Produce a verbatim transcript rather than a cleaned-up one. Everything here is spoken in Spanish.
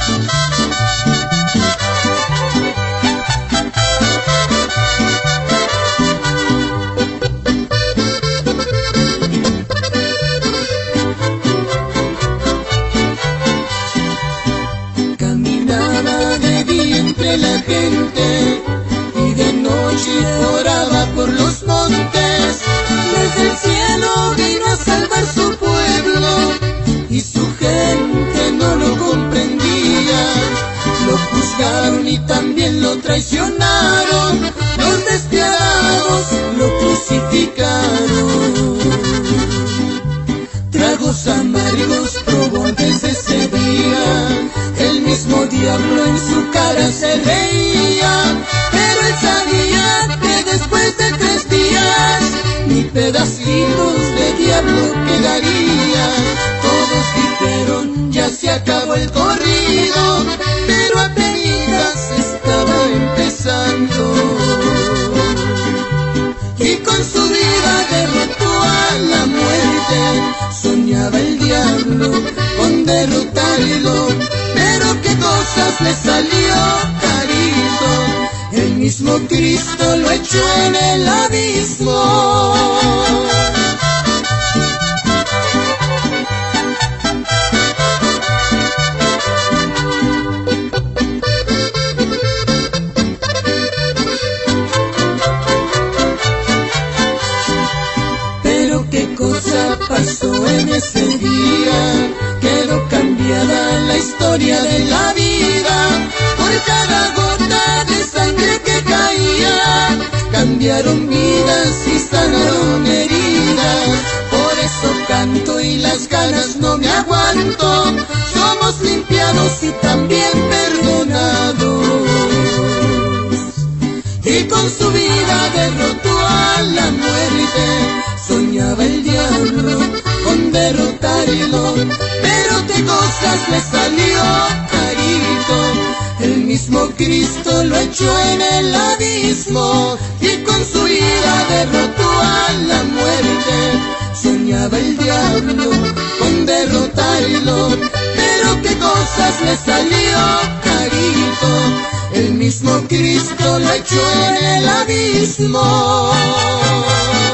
Caminaba de día entre la gente y de noche oraba por los montes. Desde el cielo vino a salvar su pueblo y su gente no lo comprendía. Lo juzgaron y también lo traicionaron, los despiadados lo crucificaron. Tragos amargos probó desde ese día, el mismo diablo en su cara se reía, pero él sabía que después de tres días ni pedacitos de diablo quedaría. Todos dijeron ya se acabó el corrido, pero apenas estaba empezando. Y con su vida derrotó a la muerte, soñaba el diablo con derrotarlo, pero qué cosas le salió carito, el mismo Cristo lo echó en el abismo. Pero qué cosa pasó en ese día, quedó cambiada la historia de la vida. Por cada gota de sangre que caía, cambiaron vidas y sanaron heridas. Por eso canto y las ganas no me aguanto, somos limpiados y también perdonados. Y con su vida derrotó a la muerte, soñaba el diablo con derrotarlo, pero qué cosas le salió carito, el mismo Cristo lo echó en el abismo. Y con su vida derrotó a la muerte, soñaba el diablo con derrotarlo, pero qué cosas le salió carito, el mismo Cristo lo echó en el abismo.